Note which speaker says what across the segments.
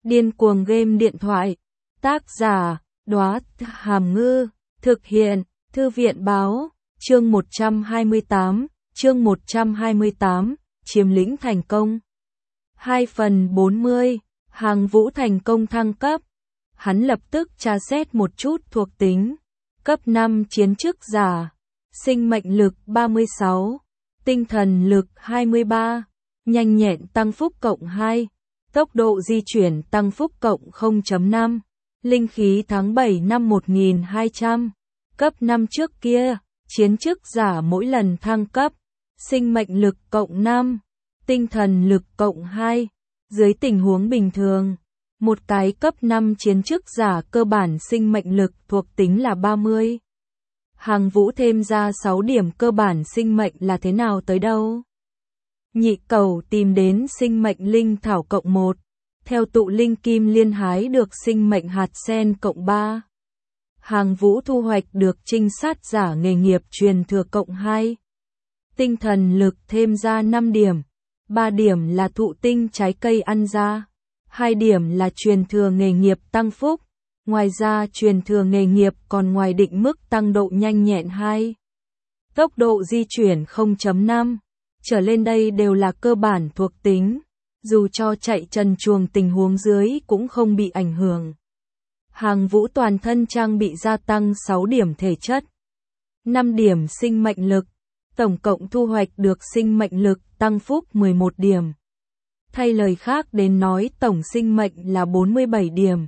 Speaker 1: Điên cuồng game điện thoại. Tác giả, Đóa Hàm Ngư. Thực hiện, Thư viện báo. Chương 128, chiếm lĩnh thành công. 2/40, Hàng Vũ thành công thăng cấp. Hắn lập tức tra xét một chút thuộc tính. Cấp 5 chiến chức giả. Sinh mệnh lực 36. Tinh thần lực 23. Nhanh nhẹn tăng phúc cộng 2. Tốc độ di chuyển tăng phúc cộng 0.5. Linh khí tháng 7 năm 1200. Cấp 5 trước kia, chiến chức giả mỗi lần thăng cấp. Sinh mệnh lực cộng 5. Tinh thần lực cộng 2. Dưới tình huống bình thường, một cái cấp 5 chiến chức giả cơ bản sinh mệnh lực thuộc tính là 30. Hàng Vũ thêm ra 6 điểm cơ bản sinh mệnh là thế nào tới đâu? Nhị Cẩu tìm đến sinh mệnh linh thảo cộng 1. Theo tụ linh kim liên hái được sinh mệnh hạt sen cộng 3. Hàng Vũ thu hoạch được trinh sát giả nghề nghiệp truyền thừa cộng 2. Tinh thần lực thêm ra 5 điểm. 3 điểm là thụ tinh trái cây ăn ra. 2 điểm là truyền thừa nghề nghiệp tăng phúc. Ngoài ra truyền thừa nghề nghiệp còn ngoài định mức tăng độ nhanh nhẹn 2. Tốc độ di chuyển 0.5. Trở lên đây đều là cơ bản thuộc tính. Dù cho chạy trần truồng tình huống dưới cũng không bị ảnh hưởng. Hàng Vũ toàn thân trang bị gia tăng 6 điểm thể chất. 5 điểm sinh mệnh lực. Tổng cộng thu hoạch được sinh mệnh lực tăng phúc 11 điểm. Thay lời khác đến nói tổng sinh mệnh là 47 điểm.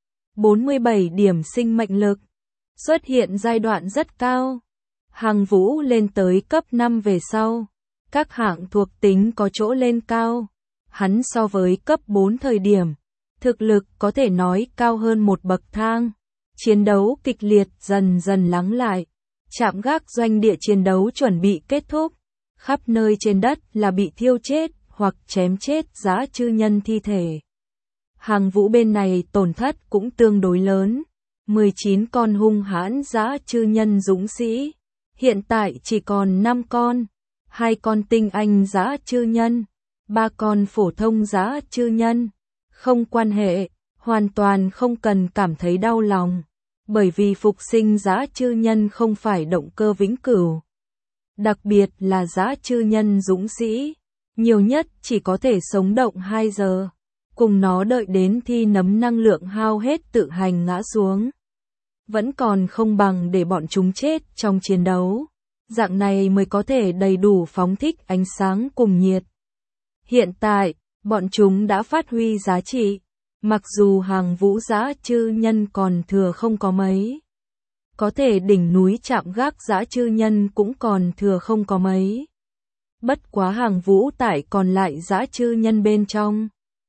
Speaker 1: 47 điểm sinh mệnh lực. Xuất hiện giai đoạn rất cao. Hàng Vũ lên tới cấp 5 về sau. Các hạng thuộc tính có chỗ lên cao. Hắn so với cấp 4 thời điểm, thực lực có thể nói cao hơn một bậc thang. Chiến đấu kịch liệt dần dần lắng lại. Trạm gác doanh địa chiến đấu chuẩn bị kết thúc. Khắp nơi trên đất là bị thiêu chết hoặc chém chết dã chư nhân thi thể. Hàng Vũ bên này tổn thất cũng tương đối lớn. 19 con hung hãn dã chư nhân dũng sĩ. Hiện tại chỉ còn 5 con. 2 con tinh anh dã chư nhân. 3 con phổ thông dã chư nhân. Không quan hệ, hoàn toàn không cần cảm thấy đau lòng. Bởi vì phục sinh dã chư nhân không phải động cơ vĩnh cửu. Đặc biệt là dã chư nhân dũng sĩ. Nhiều nhất chỉ có thể sống động 2 giờ. Cùng nó đợi đến thi nấm năng lượng hao hết tự hành ngã xuống. Vẫn còn không bằng để bọn chúng chết trong chiến đấu. Dạng này mới có thể đầy đủ phóng thích ánh sáng cùng nhiệt. Hiện tại, bọn chúng đã phát huy giá trị. Mặc dù Hàng Vũ dã chư nhân còn thừa không có mấy. Có thể đỉnh núi trạm gác dã chư nhân cũng còn thừa không có mấy. Bất quá Hàng Vũ tại còn lại dã chư nhân bên trong.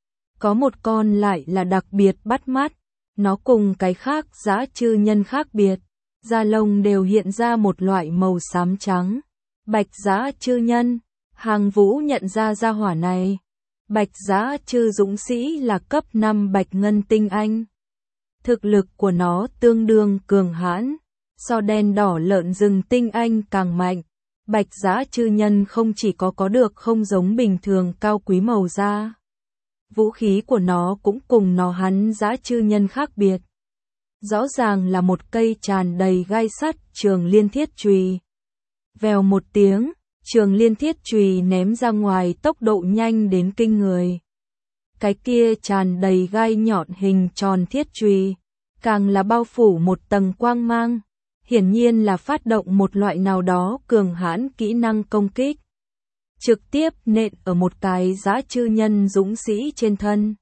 Speaker 1: Có một con lại là đặc biệt bắt mắt. Nó cùng cái khác dã chư nhân khác biệt. Da lông đều hiện ra một loại màu xám trắng. Bạch dã chư nhân. Hàng Vũ nhận ra gia hỏa này. Bạch dã chư dũng sĩ là cấp 5 bạch ngân tinh anh. Thực lực của nó tương đương cường hãn. So đen đỏ lợn rừng tinh anh càng mạnh. Bạch dã chư nhân không chỉ có được không giống bình thường cao quý màu da. Vũ khí của nó cũng cùng nó hắn dã chư nhân khác biệt. Rõ ràng là một cây tràn đầy gai sắt trường liên thiết chùy. Vèo một tiếng, trường liên thiết chùy ném ra ngoài tốc độ nhanh đến kinh người. Cái kia tràn đầy gai nhọn hình tròn thiết chùy, càng là bao phủ một tầng quang mang. Hiển nhiên là phát động một loại nào đó cường hãn kỹ năng công kích. Trực tiếp nện ở một cái dã chư nhân dũng sĩ trên thân.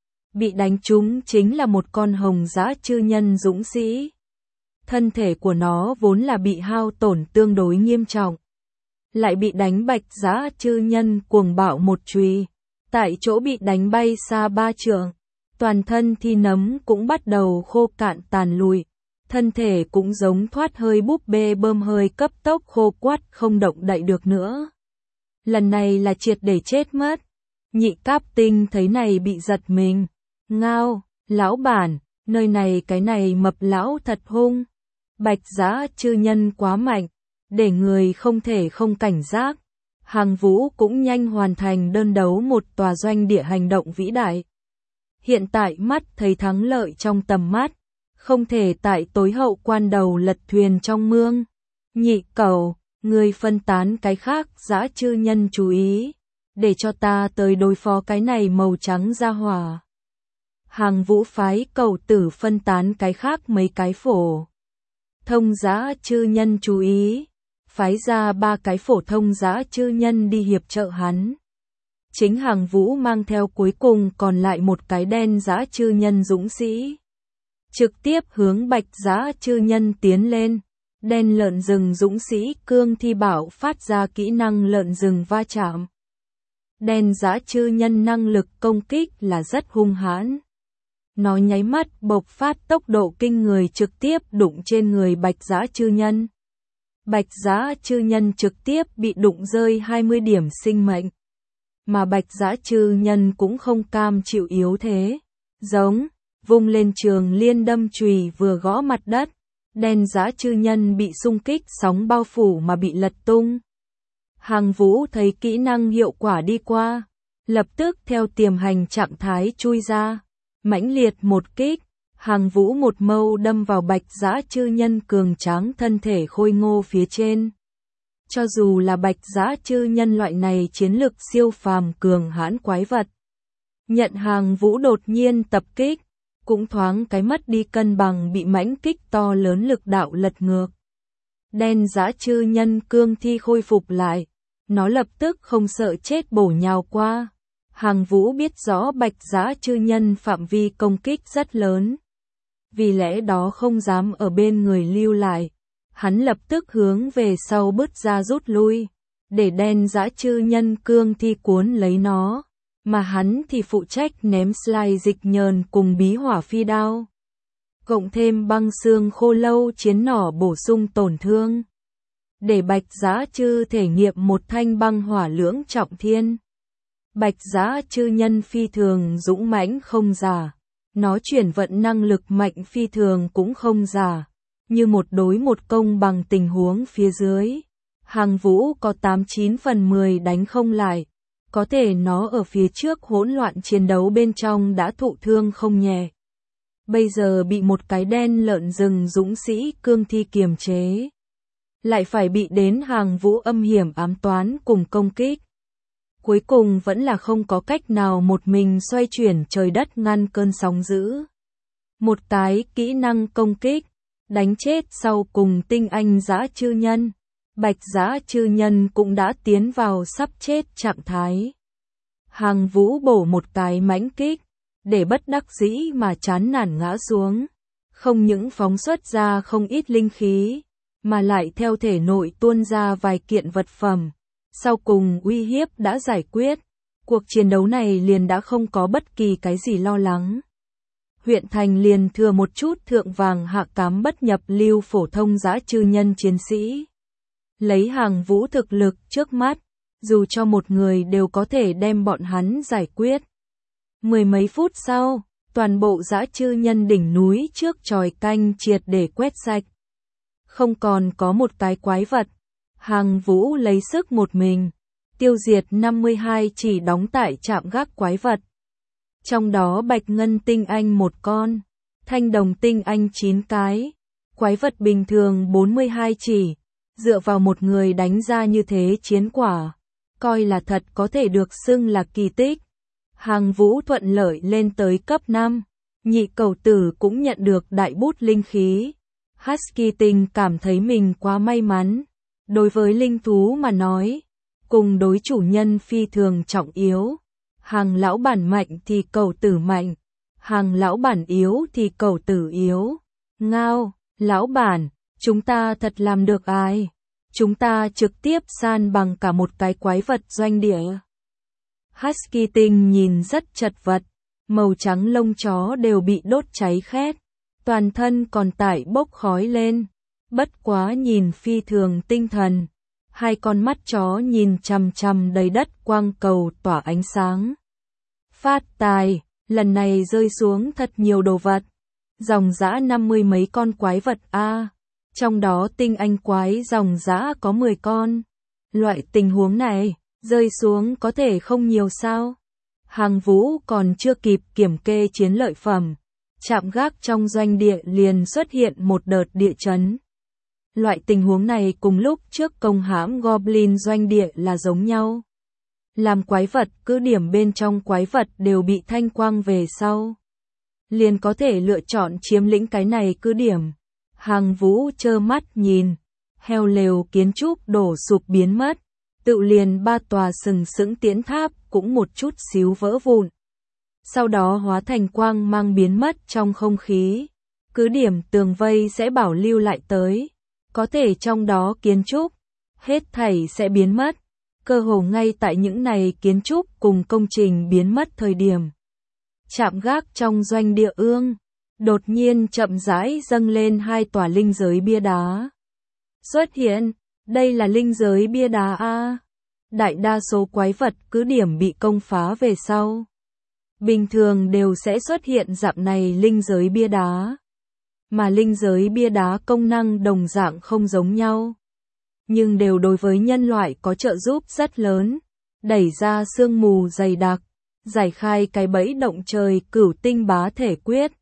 Speaker 1: Bị đánh trúng chính là một con hồng dã chư nhân dũng sĩ. Thân thể của nó vốn là bị hao tổn tương đối nghiêm trọng. Lại bị đánh bạch dã chư nhân cuồng bạo một chùy. Tại chỗ bị đánh bay xa 3 trượng. Toàn thân thi nấm cũng bắt đầu khô cạn tàn lụi. Thân thể cũng giống thoát hơi búp bê bơm hơi cấp tốc khô quắt không động đậy được nữa. Lần này là triệt để chết mất. Nhị Cáp Tinh thấy này bị giật mình. Ngao, lão bản, nơi này cái này mập lão thật hung. Bạch dã chư nhân quá mạnh, để người không thể không cảnh giác. Hàng Vũ cũng nhanh hoàn thành đơn đấu một tòa doanh địa hành động vĩ đại. Hiện tại mắt thấy thắng lợi trong tầm mắt, không thể tại tối hậu quan đầu lật thuyền trong mương. Nhị Cẩu, ngươi phân tán cái khác dã chư nhân chú ý, để cho ta tới đối phó cái này màu trắng ra hỏa. Hàng Vũ phái Cẩu Tử phân tán cái khác mấy cái phổ thông dã chư nhân chú ý, phái ra 3 cái phổ thông dã chư nhân đi hiệp trợ hắn. Chính Hàng Vũ mang theo cuối cùng còn lại một cái đen dã chư nhân dũng sĩ, trực tiếp hướng bạch dã chư nhân tiến lên. Đen lợn rừng dũng sĩ Cương Thi Bảo phát ra kỹ năng lợn rừng va chạm. Đen dã chư nhân năng lực công kích là rất hung hãn. Nó nháy mắt bộc phát tốc độ kinh người trực tiếp đụng trên người bạch dã chư nhân. Bạch dã chư nhân trực tiếp bị đụng rơi 20 điểm sinh mệnh. Mà bạch dã chư nhân cũng không cam chịu yếu thế. Giống, vung lên trường liên đâm chùy vừa gõ mặt đất. Đen dã chư nhân bị xung kích sóng bao phủ mà bị lật tung. Hàng Vũ thấy kỹ năng hiệu quả đi qua, lập tức theo tiềm hành trạng thái chui ra, mãnh liệt một kích, Hàng Vũ một mâu đâm vào bạch dã chư nhân cường tráng thân thể khôi ngô phía trên. Cho dù là bạch dã chư nhân loại này chiến lực siêu phàm cường hãn quái vật, nhận Hàng Vũ đột nhiên tập kích, cũng thoáng cái mất đi cân bằng bị mãnh kích to lớn lực đạo lật ngược. Đen dã chư nhân cương thi khôi phục lại, nó lập tức không sợ chết bổ nhào qua. Hàng Vũ biết rõ bạch dã chư nhân phạm vi công kích rất lớn, vì lẽ đó không dám ở bên người lưu lại. Hắn lập tức hướng về sau bứt ra rút lui, để đen dã chư nhân cương thi cuốn lấy nó, mà hắn thì phụ trách ném slide dịch nhờn cùng bí hỏa phi đao. Cộng thêm băng xương khô lâu chiến nỏ bổ sung tổn thương, để bạch dã chư thể nghiệm một thanh băng hỏa lưỡng trọng thiên. Bạch dã chư nhân phi thường dũng mãnh không giả, nó chuyển vận năng lực mạnh phi thường cũng không giả, như một đối một công bằng tình huống phía dưới. Hàng Vũ có 89 phần 10 đánh không lại, có thể nó ở phía trước hỗn loạn chiến đấu bên trong đã thụ thương không nhẹ. Bây giờ bị một cái đen lợn rừng dũng sĩ cương thi kiềm chế, lại phải bị đến Hàng Vũ âm hiểm ám toán cùng công kích. Cuối cùng vẫn là không có cách nào một mình xoay chuyển trời đất ngăn cơn sóng dữ. Một cái kỹ năng công kích, đánh chết sau cùng tinh anh dã chư nhân. Bạch dã chư nhân cũng đã tiến vào sắp chết trạng thái. Hàng Vũ bổ một cái mãnh kích, để bất đắc dĩ mà chán nản ngã xuống. Không những phóng xuất ra không ít linh khí, mà lại theo thể nội tuôn ra vài kiện vật phẩm. Sau cùng uy hiếp đã giải quyết, cuộc chiến đấu này liền đã không có bất kỳ cái gì lo lắng. Huyện thành liền thừa một chút thượng vàng hạ cám bất nhập lưu phổ thông dã chư nhân chiến sĩ. Lấy Hàng Vũ thực lực trước mắt, dù cho một người đều có thể đem bọn hắn giải quyết. Mười mấy phút sau, toàn bộ dã chư nhân đỉnh núi trước chòi canh triệt để quét sạch. Không còn có một cái quái vật. Hàng Vũ lấy sức một mình, tiêu diệt 52 chỉ đóng tại trạm gác quái vật. Trong đó bạch ngân tinh anh 1 con, thanh đồng tinh anh 9 cái, quái vật bình thường 42 chỉ. Dựa vào một người đánh ra như thế chiến quả, coi là thật có thể được xưng là kỳ tích. Hàng Vũ thuận lợi lên tới cấp 5, Nhị Cẩu Tử cũng nhận được đại bút linh khí. Husky Tinh cảm thấy mình quá may mắn. Đối với linh thú mà nói, cùng đối chủ nhân phi thường trọng yếu. Hàng lão bản mạnh thì Cẩu Tử mạnh, hàng lão bản yếu thì Cẩu Tử yếu. Ngao, lão bản, chúng ta thật làm được ai? Chúng ta trực tiếp san bằng cả một cái quái vật doanh địa. Husky Tinh nhìn rất chật vật, màu trắng lông chó đều bị đốt cháy khét, toàn thân còn tải bốc khói lên, bất quá nhìn phi thường tinh thần. Hai con mắt chó nhìn chằm chằm đầy đất quang cầu tỏa ánh sáng. Phát tài, lần này rơi xuống thật nhiều đồ vật. Dòng dã 50 mấy con quái vật a. Trong đó tinh anh quái dòng dã có 10 con. Loại tình huống này, rơi xuống có thể không nhiều sao? Hàng Vũ còn chưa kịp kiểm kê chiến lợi phẩm, trạm gác trong doanh địa liền xuất hiện một đợt địa chấn. Loại tình huống này cùng lúc trước công hãm Goblin doanh địa là giống nhau. Làm quái vật, cứ điểm bên trong quái vật đều bị thanh quang về sau, liền có thể lựa chọn chiếm lĩnh cái này cứ điểm. Hàng Vũ trơ mắt nhìn, heo lều kiến trúc đổ sụp biến mất, tự liền 3 tòa sừng sững tiễn tháp cũng một chút xíu vỡ vụn. Sau đó hóa thành quang mang biến mất trong không khí. Cứ điểm tường vây sẽ bảo lưu lại tới, có thể trong đó kiến trúc, hết thảy sẽ biến mất. Cơ hồ ngay tại những này kiến trúc cùng công trình biến mất thời điểm. Trạm gác trong doanh địa ương, đột nhiên chậm rãi dâng lên 2 tòa linh giới bia đá. Xuất hiện, đây là linh giới bia đá A. Đại đa số quái vật cứ điểm bị công phá về sau, bình thường đều sẽ xuất hiện dạng này linh giới bia đá. Mà linh giới bia đá công năng đồng dạng không giống nhau, nhưng đều đối với nhân loại có trợ giúp rất lớn. Đẩy ra sương mù dày đặc, giải khai cái bẫy động trời cửu tinh bá thể quyết.